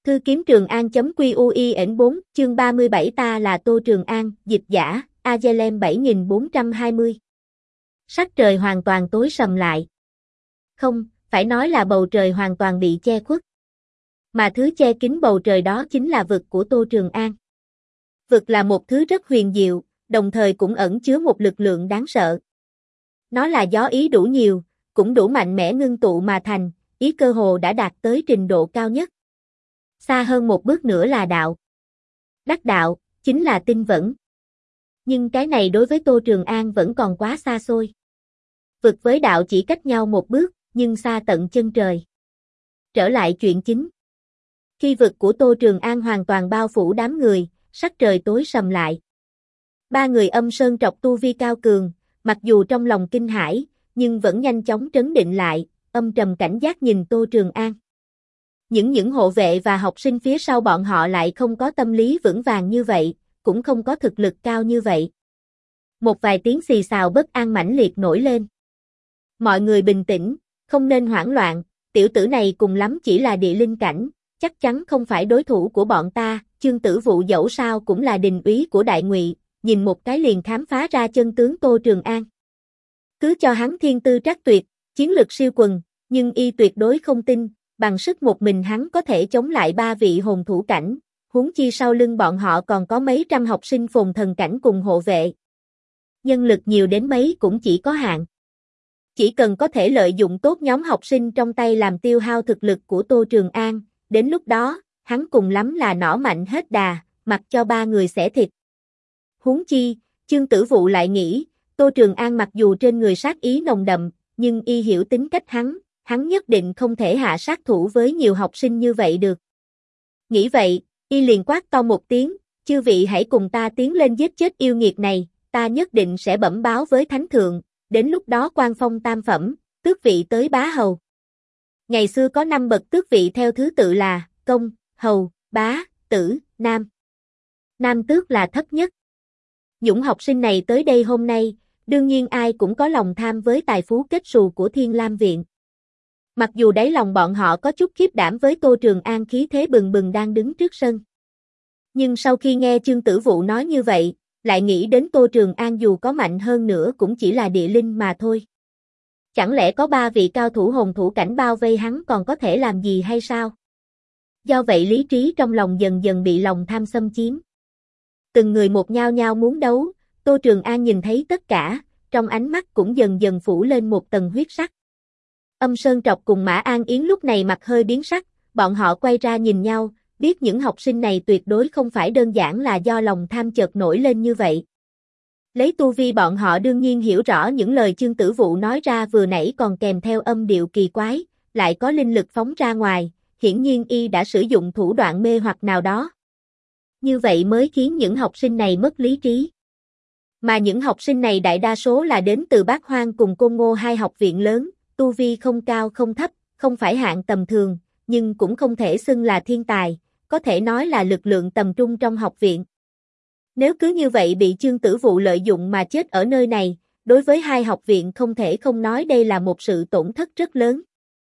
Thư kiếm Trường An.QUIN4, chương 37 Ta là Tô Trường An, dịch giả, Azelem 7420. Sắc trời hoàn toàn tối sầm lại. Không, phải nói là bầu trời hoàn toàn bị che khuất. Mà thứ che kín bầu trời đó chính là vực của Tô Trường An. Vực là một thứ rất huyền diệu, đồng thời cũng ẩn chứa một lực lượng đáng sợ. Nó là gió ý đủ nhiều, cũng đủ mạnh mẽ ngưng tụ mà thành, ý cơ hồ đã đạt tới trình độ cao nhất. Xa hơn một bước nữa là đạo. Đắc đạo, chính là tinh vẫn. Nhưng cái này đối với Tô Trường An vẫn còn quá xa xôi. Vực với đạo chỉ cách nhau một bước, nhưng xa tận chân trời. Trở lại chuyện chính. Khi vực của Tô Trường An hoàn toàn bao phủ đám người, sắc trời tối sầm lại. Ba người Âm Sơn Trọc tu vi cao cường, mặc dù trong lòng kinh hãi, nhưng vẫn nhanh chóng trấn định lại, âm trầm cảnh giác nhìn Tô Trường An. Những hộ vệ và học sinh phía sau bọn họ lại không có tâm lý vững vàng như vậy, cũng không có thực lực cao như vậy. Một vài tiếng xì xào bất an mãnh liệt nổi lên. Mọi người bình tĩnh, không nên hoảng loạn, tiểu tử này cùng lắm chỉ là địa linh cảnh, chắc chắn không phải đối thủ của bọn ta. Chương Tử Vụ dẫu sao cũng là đình úy của Đại Ngụy, nhìn một cái liền khám phá ra chân tướng Tô Trường An. Cứ cho hắn thiên tư trắc tuyệt, chiến lực siêu quần, nhưng y tuyệt đối không tin, bằng sức một mình hắn có thể chống lại ba vị hồn thủ cảnh, huống chi sau lưng bọn họ còn có mấy trăm học sinh phồn thần cảnh cùng hộ vệ. Nhân lực nhiều đến mấy cũng chỉ có hạn. Chỉ cần có thể lợi dụng tốt nhóm học sinh trong tay làm tiêu hao thực lực của Tô Trường An, đến lúc đó, hắn cùng lắm là nỏ mạnh hết đà, mặc cho ba người xẻ thịt. Huống chi, Chương Tử Vụ lại nghĩ, Tô Trường An mặc dù trên người sát ý nồng đậm, nhưng y hiểu tính cách hắn nhất định không thể hạ sát thủ với nhiều học sinh như vậy được. Nghĩ vậy, y liền quát to một tiếng, chư vị hãy cùng ta tiến lên giết chết yêu nghiệt này, ta nhất định sẽ bẩm báo với Thánh Thượng, đến lúc đó quan phong tam phẩm, tước vị tới bá hầu. Ngày xưa có 5 bậc tước vị theo thứ tự là, công, hầu, bá, tử, nam. Nam tước là thấp nhất. Những học sinh này tới đây hôm nay, đương nhiên ai cũng có lòng tham với tài phú kết xù của Thiên Lam Viện. Mặc dù đáy lòng bọn họ có chút khiếp đảm với Tô Trường An khí thế bừng bừng đang đứng trước sân. Nhưng sau khi nghe Chương Tử Vụ nói như vậy, lại nghĩ đến Tô Trường An dù có mạnh hơn nữa cũng chỉ là địa linh mà thôi. Chẳng lẽ có 3 vị cao thủ hồn thủ cảnh bao vây hắn còn có thể làm gì hay sao? Do vậy lý trí trong lòng dần dần bị lòng tham xâm chiếm. Từng người một nhao nhao muốn đấu, Tô Trường An nhìn thấy tất cả, trong ánh mắt cũng dần dần phủ lên một tầng huyết sắc. Âm Sơn Trọc cùng Mã An Yến lúc này mặt hơi biến sắc, bọn họ quay ra nhìn nhau, biết những học sinh này tuyệt đối không phải đơn giản là do lòng tham chợt nổi lên như vậy. Lấy tu vi bọn họ đương nhiên hiểu rõ những lời Chương Tử Vụ nói ra vừa nãy còn kèm theo âm điệu kỳ quái, lại có linh lực phóng ra ngoài, hiển nhiên y đã sử dụng thủ đoạn mê hoặc nào đó. Như vậy mới khiến những học sinh này mất lý trí. Mà những học sinh này đại đa số là đến từ Bát Hoang cùng Côn Ngô hai học viện lớn, tu vi không cao không thấp, không phải hạng tầm thường, nhưng cũng không thể xưng là thiên tài, có thể nói là lực lượng tầm trung trong học viện. Nếu cứ như vậy bị Chương Tử Vụ lợi dụng mà chết ở nơi này, đối với hai học viện không thể không nói đây là một sự tổn thất rất lớn.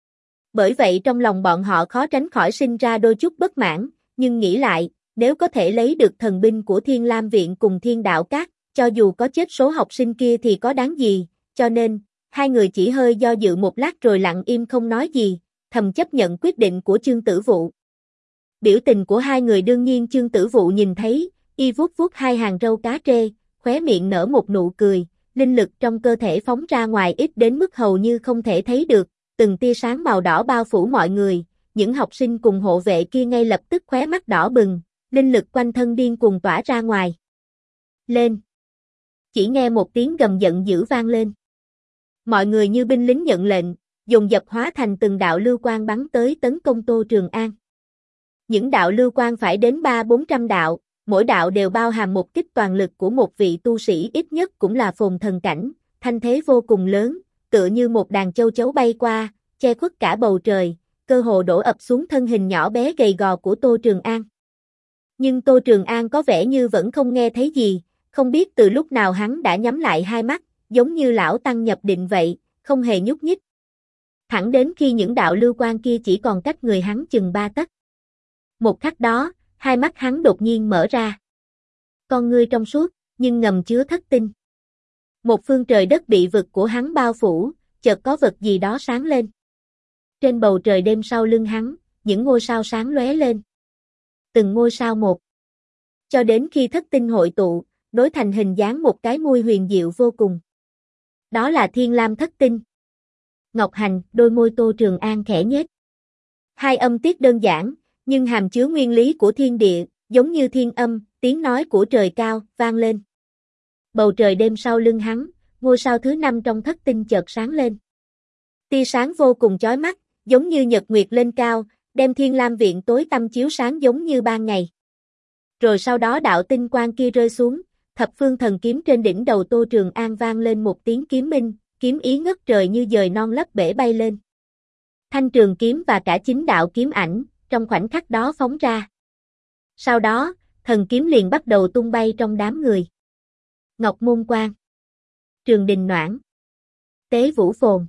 Bởi vậy trong lòng bọn họ khó tránh khỏi sinh ra đôi chút bất mãn, nhưng nghĩ lại, nếu có thể lấy được thần binh của Thiên Lam Viện cùng Thiên Đạo Các, cho dù có chết số học sinh kia thì có đáng gì, cho nên, hai người chỉ hơi do dự một lát rồi lặng im không nói gì, thầm chấp nhận quyết định của Chương Tử Vụ. Biểu tình của hai người đương nhiên Chương Tử Vụ nhìn thấy, y vuốt vuốt hai hàng râu cá trê, khóe miệng nở một nụ cười, linh lực trong cơ thể phóng ra ngoài ít đến mức hầu như không thể thấy được, từng tia sáng màu đỏ bao phủ mọi người, những học sinh cùng hộ vệ kia ngay lập tức khóe mắt đỏ bừng, linh lực quanh thân điên cuồng tỏa ra ngoài. Lên! Chỉ nghe một tiếng gầm giận dữ vang lên. Mọi người như binh lính nhận lệnh, dồn dập hóa thành từng đạo lưu quang bắn tới tấn công Tô Trường An. Những đạo lưu quang phải đến 300-400 đạo, mỗi đạo đều bao hàm một kích toàn lực của một vị tu sĩ ít nhất cũng là phồn thần cảnh, thanh thế vô cùng lớn, tựa như một đàn châu chấu bay qua, che khuất cả bầu trời, cơ hồ đổ ập xuống thân hình nhỏ bé gầy gò của Tô Trường An. Nhưng Tô Trường An có vẻ như vẫn không nghe thấy gì, không biết từ lúc nào hắn đã nhắm lại hai mắt, giống như lão tăng nhập định vậy, không hề nhúc nhích. Thẳng đến khi những đạo lưu quang kia chỉ còn cách người hắn chừng 3 tấc. Một khắc đó, hai mắt hắn đột nhiên mở ra. Con ngươi trong suốt, nhưng ngầm chứa thất tinh. Một phương trời đất bị vực của hắn bao phủ, chợt có vật gì đó sáng lên. Trên bầu trời đêm sau lưng hắn, những ngôi sao sáng lóe lên. Từng ngôi sao một. Cho đến khi thất tinh hội tụ, nối thành hình dáng một cái môi huyền diệu vô cùng. Đó là Thiên Lam thất tinh. Ngọc Hành, đôi môi Tô Trường An khẽ nhếch. Hai âm tiết đơn giản, nhưng hàm chứa nguyên lý của thiên địa, giống như thiên âm, tiếng nói của trời cao, vang lên. Bầu trời đêm sau lưng hắn, ngôi sao thứ 5 trong thất tinh chợt sáng lên. Tia sáng vô cùng chói mắt, giống như nhật nguyệt lên cao, đem Thiên Lam viện tối tăm chiếu sáng giống như ban ngày. Rồi sau đó đạo tinh quang kia rơi xuống, thập phương thần kiếm trên đỉnh đầu Tô Trường An vang lên một tiếng kiếm minh, kiếm ý ngất trời như dời non lấp bể bay lên. Thanh trường kiếm và cả chính đạo kiếm ảnh, trong khoảnh khắc đó phóng ra. Sau đó, thần kiếm liền bắt đầu tung bay trong đám người. Ngọc Môn Quan, Trường Đình Noãn, Tế Vũ Phồn,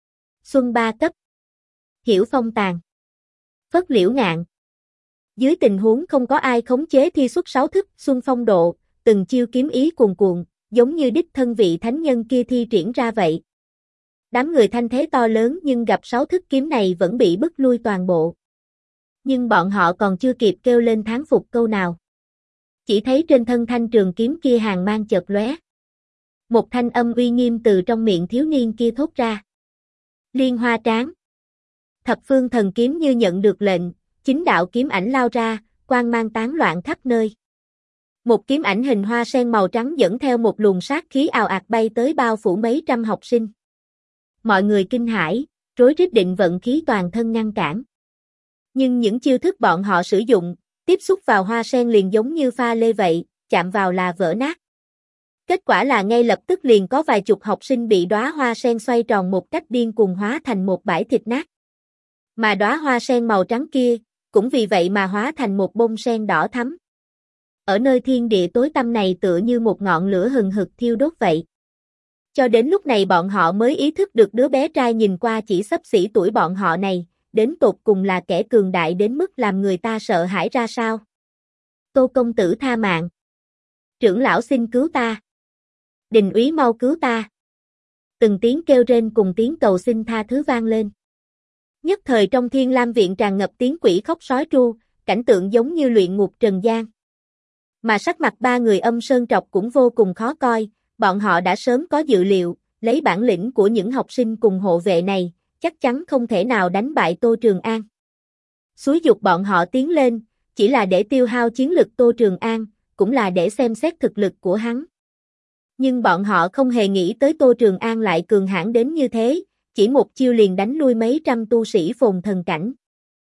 Xuân Ba Cấp, Hiểu Phong Tàn, Phất Liễu Ngạn. Dưới tình huống không có ai khống chế thi xuất 6 thức Xuân Phong Độ, từng chiêu kiếm ý cuồn cuộn, giống như đích thân vị thánh nhân kia thi triển ra vậy. Đám người thanh thế to lớn nhưng gặp 6 thức kiếm này vẫn bị bức lui toàn bộ. Nhưng bọn họ còn chưa kịp kêu lên thán phục câu nào. Chỉ thấy trên thân thanh trường kiếm kia hàng mang chợt lóe. Một thanh âm uy nghiêm từ trong miệng thiếu niên kia thốt ra. Liên Hoa Tráng. Thập phương thần kiếm như nhận được lệnh, chính đạo kiếm ảnh lao ra, quang mang tán loạn khắp nơi. Một kiếm ảnh hình hoa sen màu trắng dẫn theo một luồng sát khí ào ạt bay tới bao phủ mấy trăm học sinh. Mọi người kinh hãi, rối rít định vận khí toàn thân ngăn cản. Nhưng những chiêu thức bọn họ sử dụng, tiếp xúc vào hoa sen liền giống như pha lê vậy, chạm vào là vỡ nát. Kết quả là ngay lập tức liền có vài chục học sinh bị đóa hoa sen xoay tròn một cách điên cuồng hóa thành một bãi thịt nát. Mà đóa hoa sen màu trắng kia, cũng vì vậy mà hóa thành một bông sen đỏ thắm. Ở nơi thiên địa tối tăm này tựa như một ngọn lửa hừng hực thiêu đốt vậy. Cho đến lúc này bọn họ mới ý thức được đứa bé trai nhìn qua chỉ xấp xỉ tuổi bọn họ này, đến tột cùng là kẻ cường đại đến mức làm người ta sợ hãi ra sao. Tô công tử tha mạng. Trưởng lão xin cứu ta. Đình úy mau cứu ta. Từng tiếng kêu rên cùng tiếng cầu xin tha thứ vang lên. Nhất thời trong Thiên Lam viện tràn ngập tiếng quỷ khóc sói tru, cảnh tượng giống như luyện ngục trần gian. Mà sắc mặt ba người Âm Sơn Trọc cũng vô cùng khó coi, bọn họ đã sớm có dự liệu, lấy bản lĩnh của những học sinh cùng hộ vệ này, chắc chắn không thể nào đánh bại Tô Trường An. Xúi giục bọn họ tiến lên, chỉ là để tiêu hao chiến lực Tô Trường An, cũng là để xem xét thực lực của hắn. Nhưng bọn họ không hề nghĩ tới Tô Trường An lại cường hãn đến như thế, chỉ một chiêu liền đánh lui mấy trăm tu sĩ phồn thần cảnh.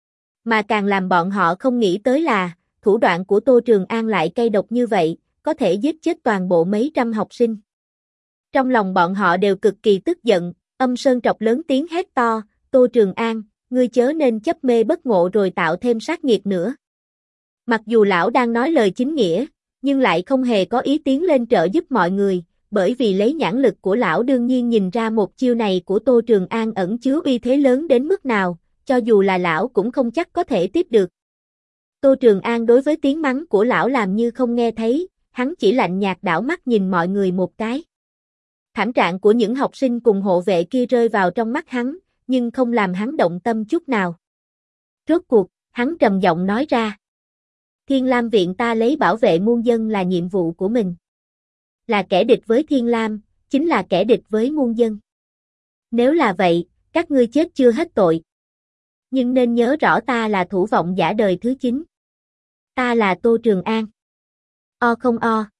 Mà càng làm bọn họ không nghĩ tới là, thủ đoạn của Tô Trường An lại cay độc như vậy, có thể giết chết toàn bộ mấy trăm học sinh. Trong lòng bọn họ đều cực kỳ tức giận, Âm Sơn Trọc lớn tiếng hét to, Tô Trường An, ngươi chớ nên chấp mê bất ngộ rồi tạo thêm sát nghiệt nữa. Mặc dù lão đang nói lời chính nghĩa, nhưng lại không hề có ý tiến lên trợ giúp mọi người, bởi vì lấy nhãn lực của lão đương nhiên nhìn ra một chiêu này của Tô Trường An ẩn chứa uy thế lớn đến mức nào, cho dù là lão cũng không chắc có thể tiếp được. Tô Trường An đối với tiếng mắng của lão làm như không nghe thấy, hắn chỉ lạnh nhạt đảo mắt nhìn mọi người một cái. Thảm trạng của những học sinh cùng hộ vệ kia rơi vào trong mắt hắn, nhưng không làm hắn động tâm chút nào. Rốt cuộc, hắn trầm giọng nói ra. Thiên Lam viện ta lấy bảo vệ muôn dân là nhiệm vụ của mình. Là kẻ địch với Thiên Lam, chính là kẻ địch với muôn dân. Nếu là vậy, các ngươi chết chưa hết tội. Nhưng nên nhớ rõ ta là thủ vọng giả đời thứ 9. Ta là Tô Trường An. O không o.